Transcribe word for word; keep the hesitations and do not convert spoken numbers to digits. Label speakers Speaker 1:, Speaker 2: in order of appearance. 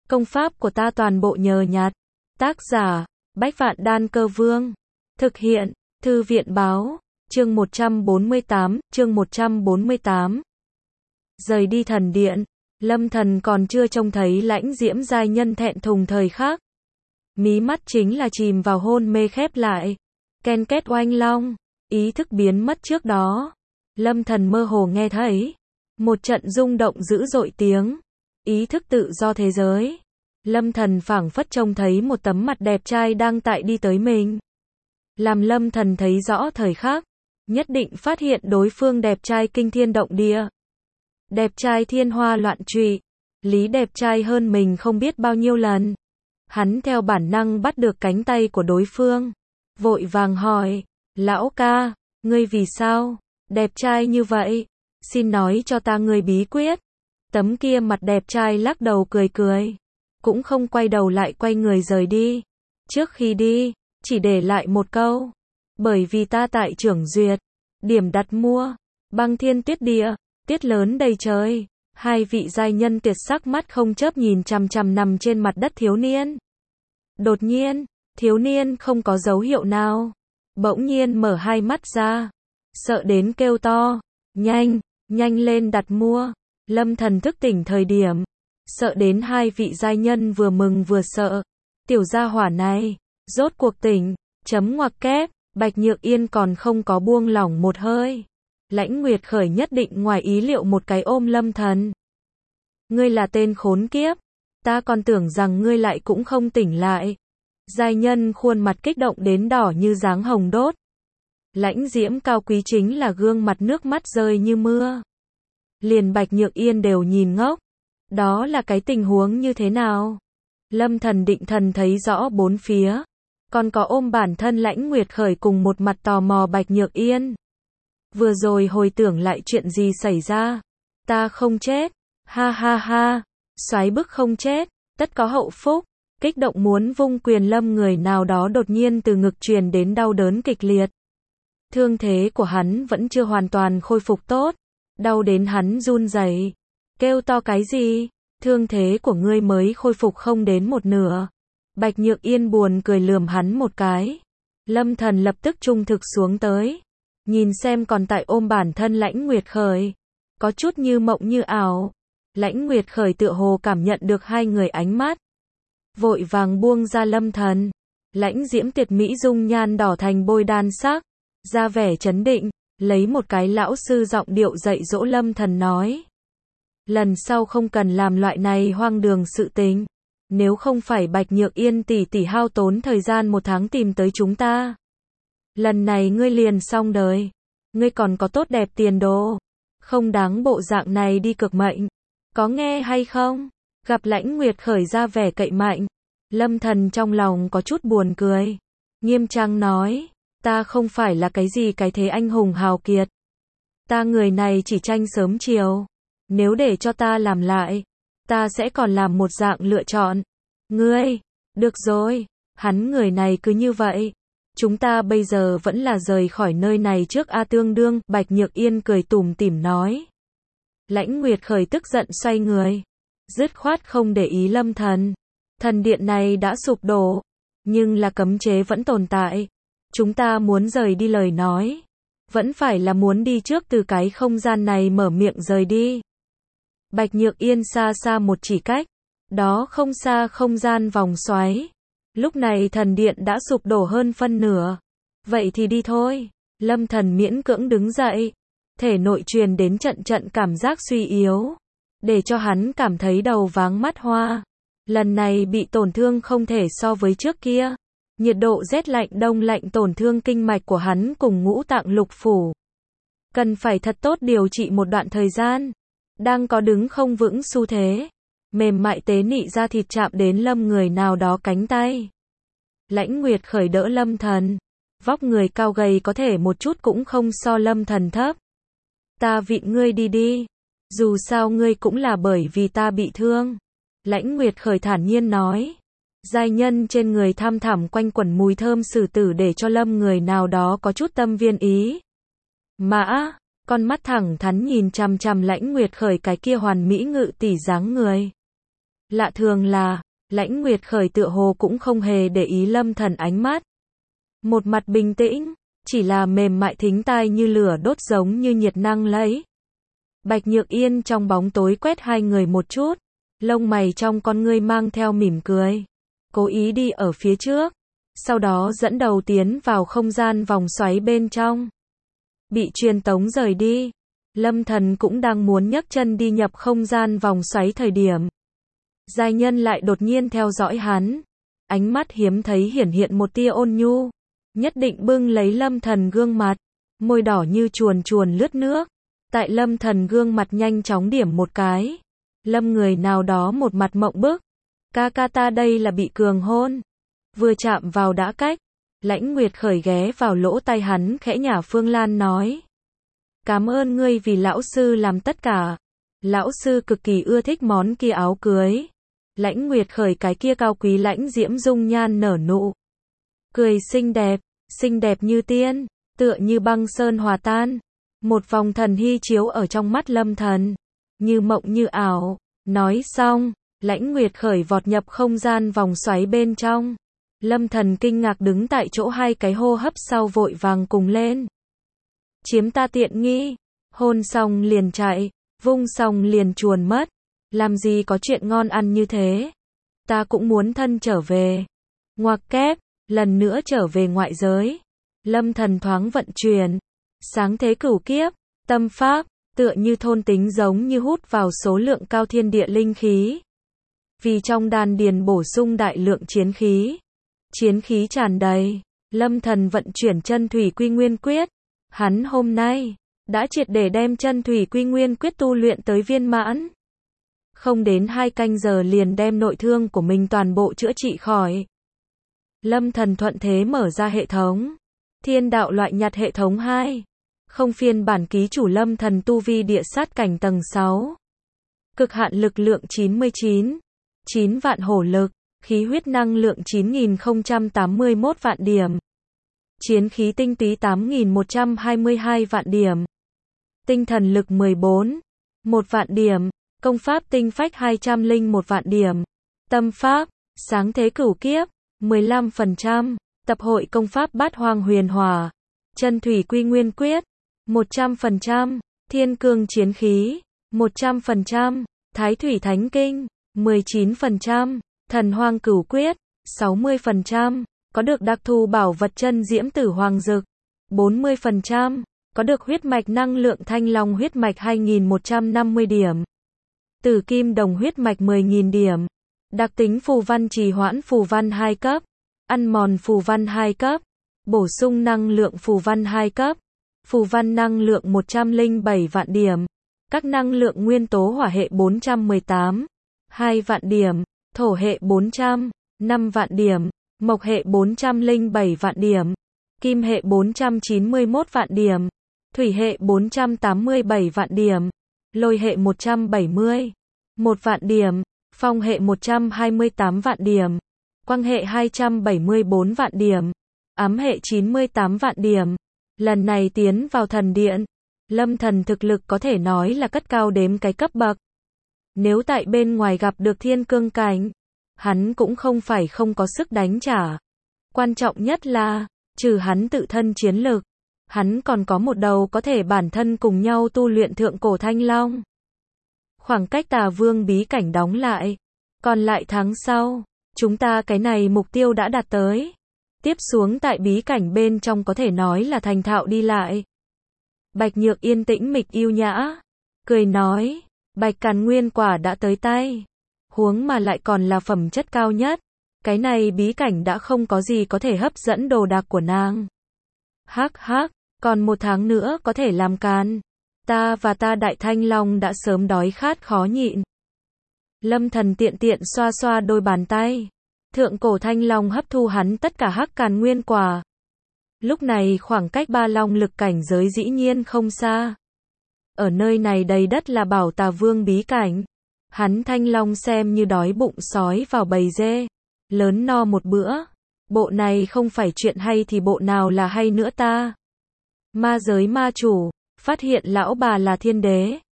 Speaker 1: Công pháp của ta toàn bộ nhờ nhặt. Tác giả, Bách Vạn Đan Cơ Vương. Thực hiện, Thư viện Báo. Chương một trăm bốn mươi tám, chương một trăm bốn mươi tám. Rời đi thần điện, Lâm Thần còn chưa trông thấy Lãnh Diễm giai nhân thẹn thùng thời khắc. Mí mắt chính là chìm vào hôn mê khép lại. Ken két oanh long, ý thức biến mất trước đó. Lâm Thần mơ hồ nghe thấy một trận rung động dữ dội tiếng. Ý thức tự do thế giới. Lâm Thần phảng phất trông thấy một tấm mặt đẹp trai đang tại đi tới mình. Làm Lâm Thần thấy rõ thời khắc, nhất định phát hiện đối phương đẹp trai kinh thiên động địa. Đẹp trai thiên hoa loạn trụy. Lý đẹp trai hơn mình không biết bao nhiêu lần. Hắn theo bản năng bắt được cánh tay của đối phương. Vội vàng hỏi, lão ca, ngươi vì sao đẹp trai như vậy? Xin nói cho ta ngươi bí quyết. Tấm kia mặt đẹp trai lắc đầu cười cười. Cũng không quay đầu lại quay người rời đi. Trước khi đi, chỉ để lại một câu. Bởi vì ta tại Trưởng Duyệt. Điểm đặt mua. Băng thiên tuyết địa. Tiết lớn đầy trời. Hai vị giai nhân tuyệt sắc mắt không chớp nhìn chằm chằm nằm trên mặt đất thiếu niên. Đột nhiên, thiếu niên không có dấu hiệu nào. Bỗng nhiên mở hai mắt ra. Sợ đến kêu to. Nhanh, nhanh lên đặt mua. Lâm Thần thức tỉnh thời điểm. Sợ đến hai vị giai nhân vừa mừng vừa sợ. Tiểu gia hỏa này, rốt cuộc tỉnh. Chấm ngoặc kép, Bạch Nhược Yên còn không có buông lỏng một hơi. Lãnh Nguyệt Khởi nhất định ngoài ý liệu một cái ôm Lâm Thần. Ngươi là tên khốn kiếp. Ta còn tưởng rằng ngươi lại cũng không tỉnh lại. Giai nhân khuôn mặt kích động đến đỏ như dáng hồng đốt. Lãnh Diễm cao quý chính là gương mặt nước mắt rơi như mưa. Liền Bạch Nhược Yên đều nhìn ngốc. Đó là cái tình huống như thế nào? Lâm Thần định thần thấy rõ bốn phía. Còn có ôm bản thân Lãnh Nguyệt Khởi cùng một mặt tò mò Bạch Nhược Yên. Vừa rồi hồi tưởng lại chuyện gì xảy ra. Ta không chết. Ha ha ha. Soái bức không chết. Tất có hậu phúc. Kích động muốn vung quyền lâm người nào đó đột nhiên từ ngực truyền đến đau đớn kịch liệt. Thương thế của hắn vẫn chưa hoàn toàn khôi phục tốt. Đau đến hắn run rẩy. Kêu to cái gì? Thương thế của ngươi mới khôi phục không đến một nửa. Bạch Nhược Yên buồn cười lườm hắn một cái. Lâm Thần lập tức trung thực xuống tới. Nhìn xem còn tại ôm bản thân Lãnh Nguyệt Khởi. Có chút như mộng như ảo. Lãnh Nguyệt Khởi tựa hồ cảm nhận được hai người ánh mắt. Vội vàng buông ra Lâm Thần. Lãnh Diễm tuyệt mỹ dung nhan đỏ thành bôi đan sắc. Ra vẻ chấn định. Lấy một cái lão sư giọng điệu dạy dỗ Lâm Thần nói. Lần sau không cần làm loại này hoang đường sự tình. Nếu không phải Bạch Nhược Yên tỷ tỷ hao tốn thời gian một tháng tìm tới chúng ta. Lần này ngươi liền xong đời. Ngươi còn có tốt đẹp tiền đồ. Không đáng bộ dạng này đi cực mệnh. Có nghe hay không? Gặp Lãnh Nguyệt Khởi ra vẻ cậy mạnh. Lâm Thần trong lòng có chút buồn cười. Nghiêm trang nói. Ta không phải là cái gì cái thế anh hùng hào kiệt. Ta người này chỉ tranh sớm chiều. Nếu để cho ta làm lại, ta sẽ còn làm một dạng lựa chọn. Ngươi, được rồi, hắn người này cứ như vậy. Chúng ta bây giờ vẫn là rời khỏi nơi này trước A tương đương, Bạch Nhược Yên cười tủm tỉm nói. Lãnh Nguyệt Khởi tức giận xoay người. Dứt khoát không để ý Lâm Thần. Thần điện này đã sụp đổ, nhưng là cấm chế vẫn tồn tại. Chúng ta muốn rời đi lời nói. Vẫn phải là muốn đi trước từ cái không gian này mở miệng rời đi. Bạch Nhược Yên xa xa một chỉ cách. Đó không xa không gian vòng xoáy. Lúc này thần điện đã sụp đổ hơn phân nửa. Vậy thì đi thôi. Lâm Thần miễn cưỡng đứng dậy. Thể nội truyền đến trận trận cảm giác suy yếu. Để cho hắn cảm thấy đầu váng mắt hoa. Lần này bị tổn thương không thể so với trước kia. Nhiệt độ rét lạnh đông lạnh tổn thương kinh mạch của hắn cùng ngũ tạng lục phủ. Cần phải thật tốt điều trị một đoạn thời gian. Đang có đứng không vững xu thế. Mềm mại tế nị da thịt chạm đến Lâm người nào đó cánh tay. Lãnh Nguyệt Khởi đỡ Lâm Thần. Vóc người cao gầy có thể một chút cũng không so Lâm Thần thấp. Ta vịn ngươi đi đi. Dù sao ngươi cũng là bởi vì ta bị thương. Lãnh Nguyệt Khởi thản nhiên nói. Giai nhân trên người tham thẳm quanh quẩn mùi thơm sử tử để cho Lâm người nào đó có chút tâm viên ý. Mã, con mắt thẳng thắn nhìn chằm chằm Lãnh Nguyệt Khởi cái kia hoàn mỹ ngự tỷ dáng người. Lạ thường là, Lãnh Nguyệt Khởi tựa hồ cũng không hề để ý Lâm Thần ánh mắt. Một mặt bình tĩnh, chỉ là mềm mại thính tai như lửa đốt giống như nhiệt năng lấy. Bạch Nhược Yên trong bóng tối quét hai người một chút, lông mày trong con ngươi mang theo mỉm cười. Cố ý đi ở phía trước, sau đó dẫn đầu tiến vào không gian vòng xoáy bên trong. Bị truyền tống rời đi, Lâm Thần cũng đang muốn nhấc chân đi nhập không gian vòng xoáy thời điểm. Giai nhân lại đột nhiên theo dõi hắn, ánh mắt hiếm thấy hiển hiện một tia ôn nhu, nhất định bưng lấy Lâm Thần gương mặt, môi đỏ như chuồn chuồn lướt nước. Tại Lâm Thần gương mặt nhanh chóng điểm một cái. Lâm người nào đó một mặt mộng bức. Ca ca ta đây là bị cường hôn. Vừa chạm vào đã cách. Lãnh Nguyệt Khởi ghé vào lỗ tai hắn khẽ nhả Phương Lan nói. Cảm ơn ngươi vì lão sư làm tất cả. Lão sư cực kỳ ưa thích món kia áo cưới. Lãnh Nguyệt Khởi cái kia cao quý lãnh diễm dung nhan nở nụ. Cười xinh đẹp, xinh đẹp như tiên, tựa như băng sơn hòa tan. Một vòng thần hy chiếu ở trong mắt Lâm Thần, như mộng như ảo. Nói xong, Lãnh Nguyệt Khởi vọt nhập không gian vòng xoáy bên trong. Lâm Thần kinh ngạc đứng tại chỗ, hai cái hô hấp sau vội vàng cùng lên. Chiếm ta tiện nghi, hôn xong liền chạy, vung xong liền chuồn mất. Làm gì có chuyện ngon ăn như thế. Ta cũng muốn thân trở về. Ngoặc kép, lần nữa trở về ngoại giới. Lâm Thần thoáng vận chuyển. Sáng thế cửu kiếp, tâm pháp, tựa như thôn tính giống như hút vào số lượng cao thiên địa linh khí. Vì trong đan điền bổ sung đại lượng chiến khí. Chiến khí tràn đầy, Lâm Thần vận chuyển chân thủy quy nguyên quyết. Hắn hôm nay, đã triệt để đem chân thủy quy nguyên quyết tu luyện tới viên mãn. Không đến hai canh giờ liền đem nội thương của mình toàn bộ chữa trị khỏi. Lâm Thần thuận thế mở ra hệ thống. Thiên đạo loại nhặt hệ thống hai. Không phiên bản ký chủ Lâm Thần tu vi địa sát cảnh tầng sáu. Cực hạn lực lượng chín mươi chín. chín vạn hổ lực. Khí huyết năng lượng chín nghìn không trăm tám mươi mốt vạn điểm. Chiến khí tinh túy tám nghìn một trăm hai mươi hai vạn điểm. Tinh thần lực mười bốn. một vạn điểm. Công pháp tinh phách hai trăm lẻ một vạn điểm. Tâm pháp, sáng thế cửu kiếp, mười lăm phần trăm. Tập hội công pháp bát hoang huyền hòa. Chân thủy quy nguyên quyết, một trăm phần trăm. Thiên cương chiến khí, một trăm phần trăm. Thái thủy thánh kinh, mười chín phần trăm. Thần hoang cửu quyết, sáu mươi phần trăm. Có được đặc thù bảo vật chân diễm tử hoàng dực, bốn mươi phần trăm. Có được huyết mạch năng lượng thanh long huyết mạch hai nghìn một trăm năm mươi điểm. Tử kim đồng huyết mạch mười nghìn điểm. Đặc tính phù văn trì hoãn phù văn hai cấp. Ăn mòn phù văn hai cấp. Bổ sung năng lượng phù văn hai cấp. Phù văn năng lượng một trăm lẻ bảy vạn điểm. Các năng lượng nguyên tố hỏa hệ bốn trăm mười tám. hai vạn điểm. Thổ hệ bốn trăm. năm vạn điểm. Mộc hệ bốn trăm lẻ bảy vạn điểm. Kim hệ bốn trăm chín mươi mốt vạn điểm. Thủy hệ bốn trăm tám mươi bảy vạn điểm. Lôi hệ một trăm bảy mươi. một vạn điểm. Phong hệ một trăm hai mươi tám vạn điểm. Quang hệ hai trăm bảy mươi bốn vạn điểm. Ám hệ chín mươi tám vạn điểm. Lần này tiến vào thần điện, Lâm Thần thực lực có thể nói là cất cao đếm cái cấp bậc. Nếu tại bên ngoài gặp được thiên cương cảnh, hắn cũng không phải không có sức đánh trả. Quan trọng nhất là, trừ hắn tự thân chiến lực, hắn còn có một đầu có thể bản thân cùng nhau tu luyện thượng cổ thanh long. Khoảng cách Tà Vương bí cảnh đóng lại, còn lại tháng sau, chúng ta cái này mục tiêu đã đạt tới. Tiếp xuống tại bí cảnh bên trong có thể nói là thành thạo đi lại. Bạch Nhược Yên tĩnh mịch yêu nhã, cười nói, Bạch Càn Nguyên quả đã tới tay. Huống mà lại còn là phẩm chất cao nhất. Cái này bí cảnh đã không có gì có thể hấp dẫn đồ đạc của nàng. Hắc hắc, còn một tháng nữa có thể làm càn. Ta và ta Đại Thanh Long đã sớm đói khát khó nhịn. Lâm Thần tiện tiện xoa xoa đôi bàn tay. Thượng cổ Thanh Long hấp thu hắn tất cả Hắc Càn Nguyên quả. Lúc này khoảng cách ba long lực cảnh giới dĩ nhiên không xa. Ở nơi này đầy đất là Bảo Tà Vương bí cảnh. Hắn Thanh Long xem như đói bụng sói vào bầy dê. Lớn no một bữa. Bộ này không phải chuyện hay thì bộ nào là hay nữa ta. Ma giới ma chủ, phát hiện lão bà là thiên đế.